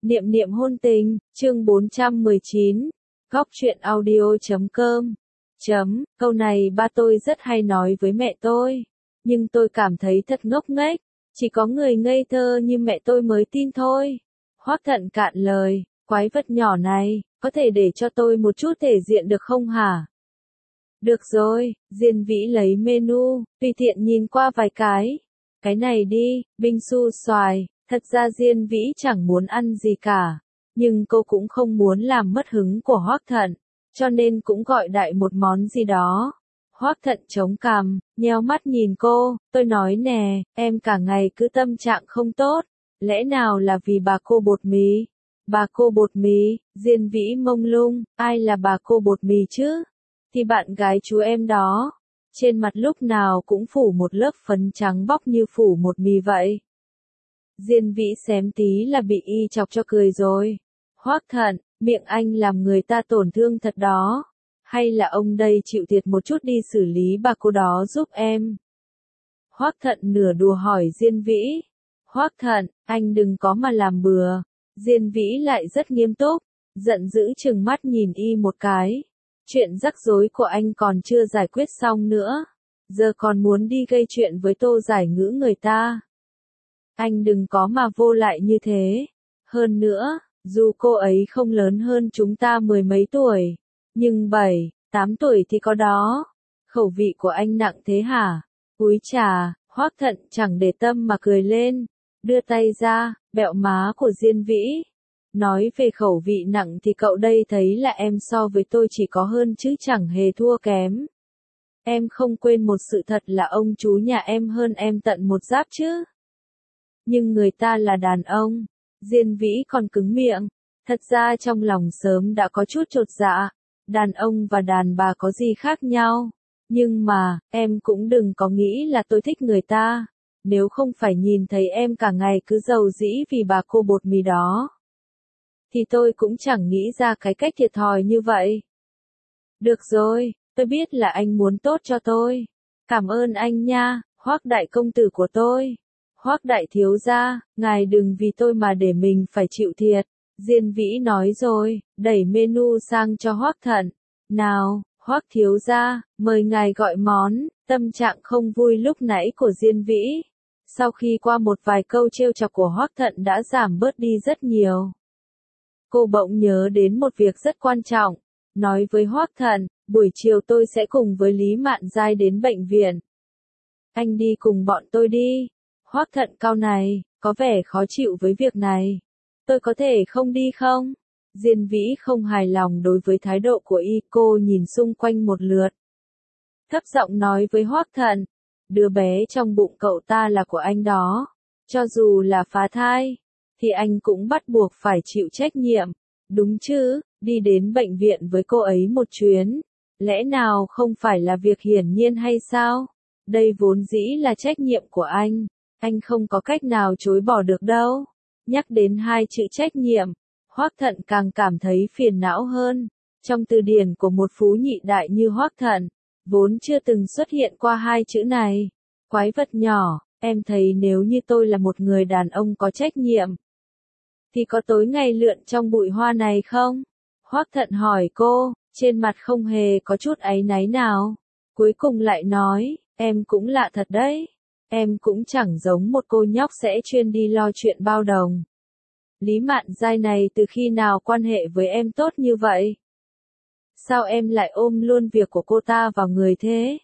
Niệm niệm hôn tình, chương 419, góc truyện audio.com. Câu này ba tôi rất hay nói với mẹ tôi, nhưng tôi cảm thấy thật ngốc nghếch, chỉ có người ngây thơ như mẹ tôi mới tin thôi. Hoắc Thận cạn lời, quái vật nhỏ này, có thể để cho tôi một chút thể diện được không hả? Được rồi, Diên Vĩ lấy menu, tùy tiện nhìn qua vài cái. Cái này đi, binh su xoài. Thật ra Diên Vĩ chẳng muốn ăn gì cả, nhưng cô cũng không muốn làm mất hứng của Hoắc Thận, cho nên cũng gọi đại một món gì đó. Hoắc Thận chống cằm, nheo mắt nhìn cô, tôi nói nè, em cả ngày cứ tâm trạng không tốt, lẽ nào là vì bà cô bột mì? Bà cô bột mì, Diên Vĩ mông lung, ai là bà cô bột mì chứ? Thì bạn gái chú em đó, trên mặt lúc nào cũng phủ một lớp phấn trắng bóc như phủ một mì vậy. Diên Vĩ xém tí là bị y chọc cho cười rồi. Hoắc Thận, miệng anh làm người ta tổn thương thật đó. Hay là ông đây chịu thiệt một chút đi xử lý bà cô đó giúp em? Hoắc Thận nửa đùa hỏi Diên Vĩ. Hoắc Thận, anh đừng có mà làm bừa. Diên Vĩ lại rất nghiêm túc, giận dữ trừng mắt nhìn y một cái. Chuyện rắc rối của anh còn chưa giải quyết xong nữa, giờ còn muốn đi gây chuyện với Tô Giải Ngữ người ta. Anh đừng có mà vô lại như thế. Hơn nữa, dù cô ấy không lớn hơn chúng ta mười mấy tuổi, nhưng 7, 8 tuổi thì có đó. Khẩu vị của anh nặng thế hả? Úi chà, Hoắc Thận chẳng để tâm mà cười lên, đưa tay ra, bẹo má của Diên Vĩ. Nói về khẩu vị nặng thì cậu đây thấy là em so với tôi chỉ có hơn chứ chẳng hề thua kém. Em không quên một sự thật là ông chú nhà em hơn em tận một giáp chứ. Nhưng người ta là đàn ông. Diên Vĩ còn cứng miệng. Thật ra trong lòng sớm đã có chút chột dạ. Đàn ông và đàn bà có gì khác nhau. Nhưng mà, em cũng đừng có nghĩ là tôi thích người ta. Nếu không phải nhìn thấy em cả ngày cứ giàu dĩ vì bà cô bột mì đó, thì tôi cũng chẳng nghĩ ra cái cách thiệt thòi như vậy. Được rồi, tôi biết là anh muốn tốt cho tôi. Cảm ơn anh nha, Hoắc đại công tử của tôi. Hoắc đại thiếu gia, ngài đừng vì tôi mà để mình phải chịu thiệt. Diên Vĩ nói rồi, đẩy menu sang cho Hoắc Thận. Nào, Hoắc thiếu gia, mời ngài gọi món. Tâm trạng không vui lúc nãy của Diên Vĩ, sau khi qua một vài câu trêu chọc của Hoắc Thận đã giảm bớt đi rất nhiều. Cô bỗng nhớ đến một việc rất quan trọng, nói với Hoắc Thận, buổi chiều tôi sẽ cùng với Lý Mạn Giai đến bệnh viện. Anh đi cùng bọn tôi đi. Hoắc Thận cau này, có vẻ khó chịu với việc này. Tôi có thể không đi không? Diên Vĩ không hài lòng đối với thái độ của y, cô nhìn xung quanh một lượt. Thấp giọng nói với Hoắc Thận, đứa bé trong bụng cậu ta là của anh đó. Cho dù là phá thai, thì anh cũng bắt buộc phải chịu trách nhiệm. Đúng chứ, đi đến bệnh viện với cô ấy một chuyến. Lẽ nào không phải là việc hiển nhiên hay sao? Đây vốn dĩ là trách nhiệm của anh không có cách nào chối bỏ được đâu. Nhắc đến hai chữ trách nhiệm, Hoắc Thận càng cảm thấy phiền não hơn. Trong từ điển của một phú nhị đại như Hoắc Thận, vốn chưa từng xuất hiện qua hai chữ này. Quái vật nhỏ, em thấy nếu như tôi là một người đàn ông có trách nhiệm, thì có tối ngày lượn trong bụi hoa này không? Hoắc Thận hỏi cô, trên mặt không hề có chút áy náy nào. Cuối cùng lại nói, em cũng lạ thật đấy. Em cũng chẳng giống một cô nhóc sẽ chuyên đi lo chuyện bao đồng. Lý Mạn Giai này từ khi nào quan hệ với em tốt như vậy? Sao em lại ôm luôn việc của cô ta vào người thế?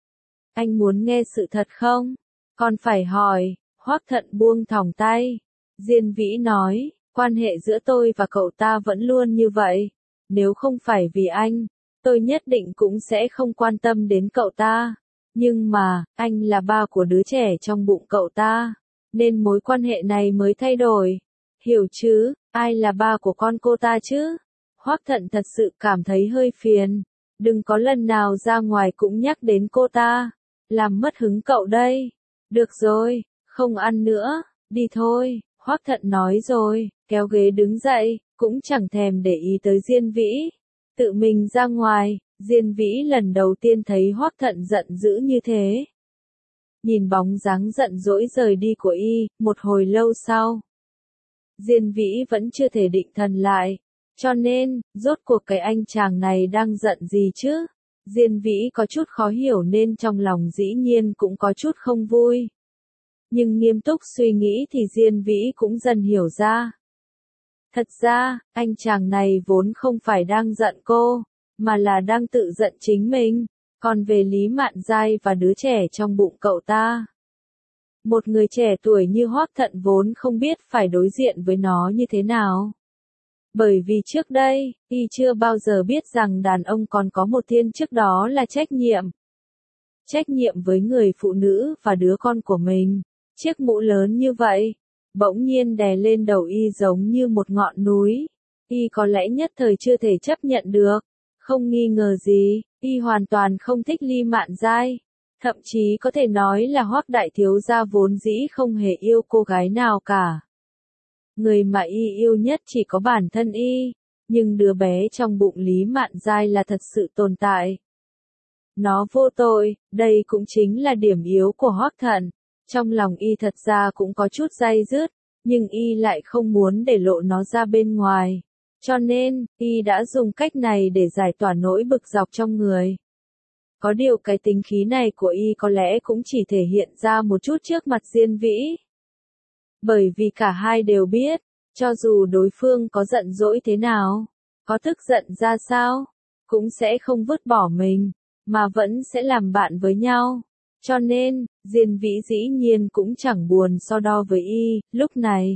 Anh muốn nghe sự thật không? Còn phải hỏi. Hoắc Thận buông thõng tay. Diên Vĩ nói, quan hệ giữa tôi và cậu ta vẫn luôn như vậy. Nếu không phải vì anh, tôi nhất định cũng sẽ không quan tâm đến cậu ta. Nhưng mà, anh là ba của đứa trẻ trong bụng cậu ta, nên mối quan hệ này mới thay đổi. Hiểu chứ, ai là ba của con cô ta chứ? Hoắc Thận thật sự cảm thấy hơi phiền. Đừng có lần nào ra ngoài cũng nhắc đến cô ta. Làm mất hứng cậu đây. Được rồi, không ăn nữa, đi thôi. Hoắc Thận nói rồi, kéo ghế đứng dậy, cũng chẳng thèm để ý tới Diên Vĩ. Tự mình ra ngoài. Diên Vĩ lần đầu tiên thấy Hoắc Thận giận dữ như thế. Nhìn bóng dáng giận dỗi rời đi của y, một hồi lâu sau, Diên Vĩ vẫn chưa thể định thần lại. Cho nên, rốt cuộc cái anh chàng này đang giận gì chứ? Diên Vĩ có chút khó hiểu nên trong lòng dĩ nhiên cũng có chút không vui. Nhưng nghiêm túc suy nghĩ thì Diên Vĩ cũng dần hiểu ra. Thật ra, anh chàng này vốn không phải đang giận cô, mà là đang tự giận chính mình. Còn về Lý Mạn Giai và đứa trẻ trong bụng cậu ta, một người trẻ tuổi như Hoắc Thận vốn không biết phải đối diện với nó như thế nào. Bởi vì trước đây, y chưa bao giờ biết rằng đàn ông còn có một thiên chức, đó là trách nhiệm. Trách nhiệm với người phụ nữ và đứa con của mình. Chiếc mũ lớn như vậy, bỗng nhiên đè lên đầu y giống như một ngọn núi. Y có lẽ nhất thời chưa thể chấp nhận được. Không nghi ngờ gì, y hoàn toàn không thích Lý Mạn Giai. Thậm chí có thể nói là Hoắc đại thiếu gia vốn dĩ không hề yêu cô gái nào cả. Người mà y yêu nhất chỉ có bản thân y, nhưng đứa bé trong bụng Lý Mạn Giai là thật sự tồn tại. Nó vô tội, đây cũng chính là điểm yếu của Hoắc Thận. Trong lòng y thật ra cũng có chút day dứt, nhưng y lại không muốn để lộ nó ra bên ngoài. Cho nên, y đã dùng cách này để giải tỏa nỗi bực dọc trong người. Có điều cái tính khí này của y có lẽ cũng chỉ thể hiện ra một chút trước mặt Diên Vĩ. Bởi vì cả hai đều biết, cho dù đối phương có giận dỗi thế nào, có tức giận ra sao, cũng sẽ không vứt bỏ mình, mà vẫn sẽ làm bạn với nhau. Cho nên, Diên Vĩ dĩ nhiên cũng chẳng buồn so đo với y. Lúc này,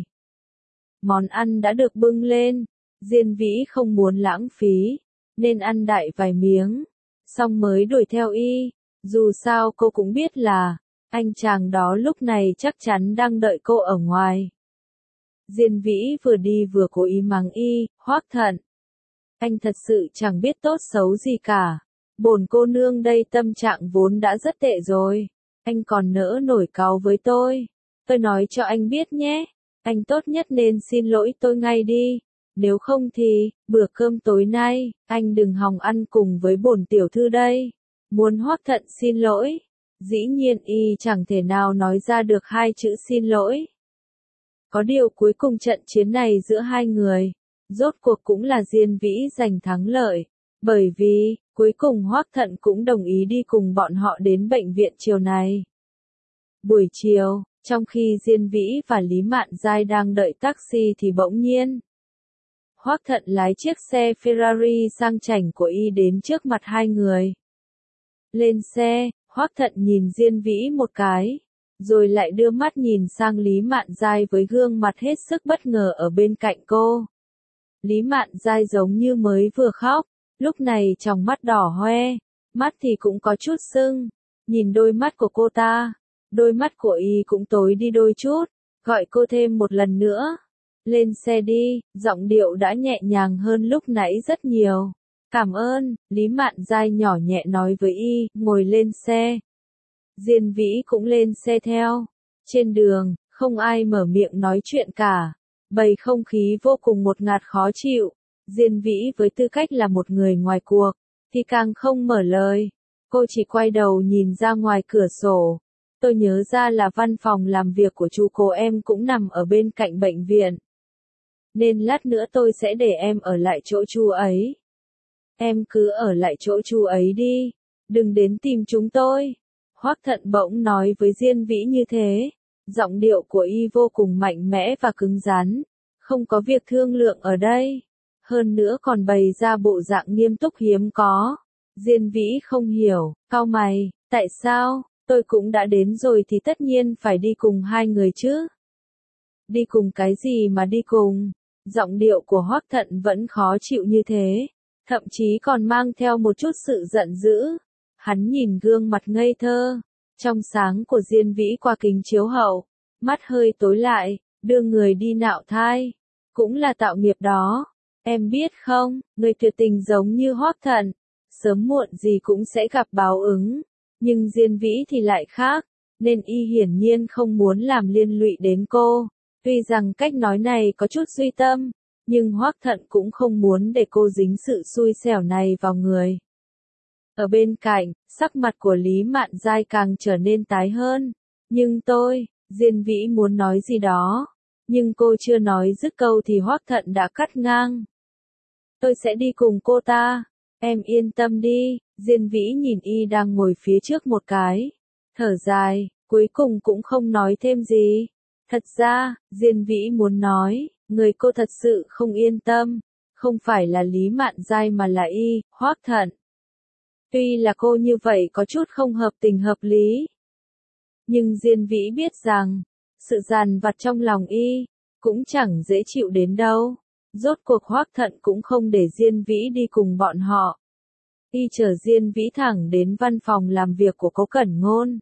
món ăn đã được bưng lên, Diên Vĩ không muốn lãng phí, nên ăn đại vài miếng, xong mới đuổi theo y. Dù sao cô cũng biết là, anh chàng đó lúc này chắc chắn đang đợi cô ở ngoài. Diên Vĩ vừa đi vừa cố ý mắng y, Hoắc Thận. Anh thật sự chẳng biết tốt xấu gì cả. Bổn cô nương đây tâm trạng vốn đã rất tệ rồi. Anh còn nỡ nổi cáu với tôi. Tôi nói cho anh biết nhé. Anh tốt nhất nên xin lỗi tôi ngay đi. Nếu không thì, bữa cơm tối nay, anh đừng hòng ăn cùng với bổn tiểu thư đây. Muốn Hoắc Thận xin lỗi. Dĩ nhiên y chẳng thể nào nói ra được hai chữ xin lỗi. Có điều cuối cùng trận chiến này giữa hai người, rốt cuộc cũng là Diên Vĩ giành thắng lợi. Bởi vì, cuối cùng Hoắc Thận cũng đồng ý đi cùng bọn họ đến bệnh viện chiều này. Buổi chiều, trong khi Diên Vĩ và Lý Mạn Giai đang đợi taxi thì bỗng nhiên, Hoắc Thận lái chiếc xe Ferrari sang chảnh của y đến trước mặt hai người. Lên xe, Hoắc Thận nhìn Diên Vĩ một cái, rồi lại đưa mắt nhìn sang Lý Mạn Giai với gương mặt hết sức bất ngờ ở bên cạnh cô. Lý Mạn Giai giống như mới vừa khóc, lúc này tròng mắt đỏ hoe, mắt thì cũng có chút sưng. Nhìn đôi mắt của cô ta, đôi mắt của y cũng tối đi đôi chút, gọi cô thêm một lần nữa. Lên xe đi, giọng điệu đã nhẹ nhàng hơn lúc nãy rất nhiều. Cảm ơn, Lý Mạn Giai nhỏ nhẹ nói với y, ngồi lên xe. Diên Vĩ cũng lên xe theo. Trên đường, không ai mở miệng nói chuyện cả. Bầu không khí vô cùng ngột ngạt khó chịu. Diên Vĩ với tư cách là một người ngoài cuộc, thì càng không mở lời. Cô chỉ quay đầu nhìn ra ngoài cửa sổ. Tôi nhớ ra là văn phòng làm việc của chú cô em cũng nằm ở bên cạnh bệnh viện. Nên lát nữa tôi sẽ để em ở lại chỗ chú ấy. Em cứ ở lại chỗ chú ấy đi, đừng đến tìm chúng tôi. Hoắc Thận bỗng nói với Diên Vĩ như thế. Giọng điệu của y vô cùng mạnh mẽ và cứng rắn. Không có việc thương lượng ở đây. Hơn nữa còn bày ra bộ dạng nghiêm túc hiếm có. Diên Vĩ không hiểu, cau mày, tại sao, tôi cũng đã đến rồi thì tất nhiên phải đi cùng hai người chứ. Đi cùng cái gì mà đi cùng? Giọng điệu của Hoắc Thận vẫn khó chịu như thế, thậm chí còn mang theo một chút sự giận dữ. Hắn nhìn gương mặt ngây thơ, trong sáng của Diên Vĩ qua kính chiếu hậu, mắt hơi tối lại, đưa người đi nạo thai, cũng là tạo nghiệp đó. Em biết không, người tuyệt tình giống như Hoắc Thận, sớm muộn gì cũng sẽ gặp báo ứng, nhưng Diên Vĩ thì lại khác, nên y hiển nhiên không muốn làm liên lụy đến cô. Tuy rằng cách nói này có chút suy tâm, nhưng Hoắc Thận cũng không muốn để cô dính sự xui xẻo này vào người. Ở bên cạnh, sắc mặt của Lý Mạn Giai càng trở nên tái hơn. Nhưng tôi, Diên Vĩ muốn nói gì đó, Nhưng cô chưa nói dứt câu thì Hoắc Thận đã cắt ngang. Tôi sẽ đi cùng cô ta, em yên tâm đi. Diên Vĩ nhìn y đang ngồi phía trước một cái, thở dài, cuối cùng cũng không nói thêm gì. Thật ra, Diên Vĩ muốn nói, người cô thật sự không yên tâm, không phải là Lý Mạn Giai mà là y, Hoắc Thận. Tuy là cô như vậy có chút không hợp tình hợp lý, nhưng Diên Vĩ biết rằng, sự dằn vặt trong lòng y, cũng chẳng dễ chịu đến đâu. Rốt cuộc Hoắc Thận cũng không để Diên Vĩ đi cùng bọn họ. Y chở Diên Vĩ thẳng đến văn phòng làm việc của Cố Cẩn Ngôn.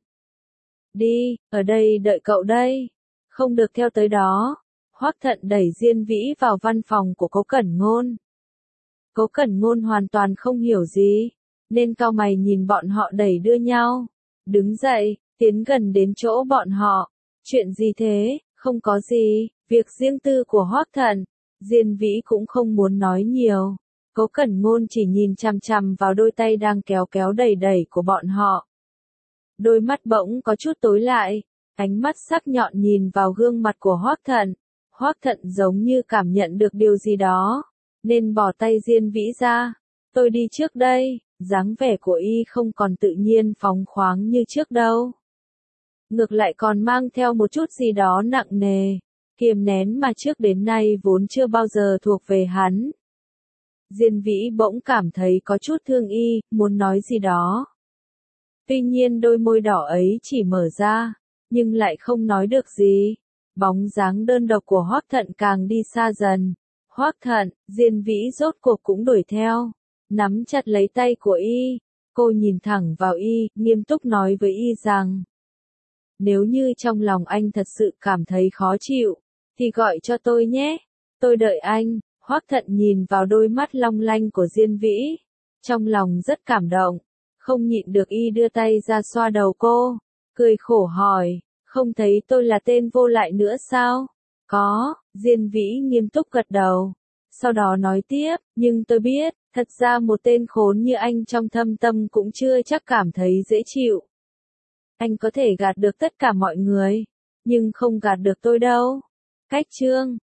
Đi, ở đây đợi cậu đây. Không được theo tới đó. Hoắc Thận đẩy Diên Vĩ vào văn phòng của Cố Cẩn Ngôn. Cố Cẩn Ngôn hoàn toàn không hiểu gì, nên cau mày nhìn bọn họ đẩy đưa nhau. Đứng dậy, tiến gần đến chỗ bọn họ. Chuyện gì thế? Không có gì, việc riêng tư của Hoắc Thận. Diên Vĩ cũng không muốn nói nhiều. Cố Cẩn Ngôn chỉ nhìn chằm chằm vào đôi tay đang kéo kéo đẩy đẩy của bọn họ. Đôi mắt bỗng có chút tối lại, ánh mắt sắc nhọn nhìn vào gương mặt của Hoắc Thận. Hoắc Thận giống như cảm nhận được điều gì đó, nên bỏ tay Diên Vĩ ra. Tôi đi trước đây, dáng vẻ của y không còn tự nhiên phóng khoáng như trước đâu. Ngược lại còn mang theo một chút gì đó nặng nề, kiềm nén mà trước đến nay vốn chưa bao giờ thuộc về hắn. Diên Vĩ bỗng cảm thấy có chút thương y, muốn nói gì đó. Tuy nhiên đôi môi đỏ ấy chỉ mở ra, nhưng lại không nói được gì. Bóng dáng đơn độc của Hoắc Thận càng đi xa dần. Hoắc Thận, Diên Vĩ rốt cuộc cũng đuổi theo, nắm chặt lấy tay của y. Cô nhìn thẳng vào y, nghiêm túc nói với y rằng, nếu như trong lòng anh thật sự cảm thấy khó chịu, thì gọi cho tôi nhé. Tôi đợi anh. Hoắc Thận nhìn vào đôi mắt long lanh của Diên Vĩ, trong lòng rất cảm động, không nhịn được y đưa tay ra xoa đầu cô, cười khổ hỏi, không thấy tôi là tên vô lại nữa sao? Có, Diên Vĩ nghiêm túc gật đầu, sau đó nói tiếp, nhưng tôi biết, thật ra một tên khốn như anh trong thâm tâm cũng chưa chắc cảm thấy dễ chịu. Anh có thể gạt được tất cả mọi người, nhưng không gạt được tôi đâu. Cách chương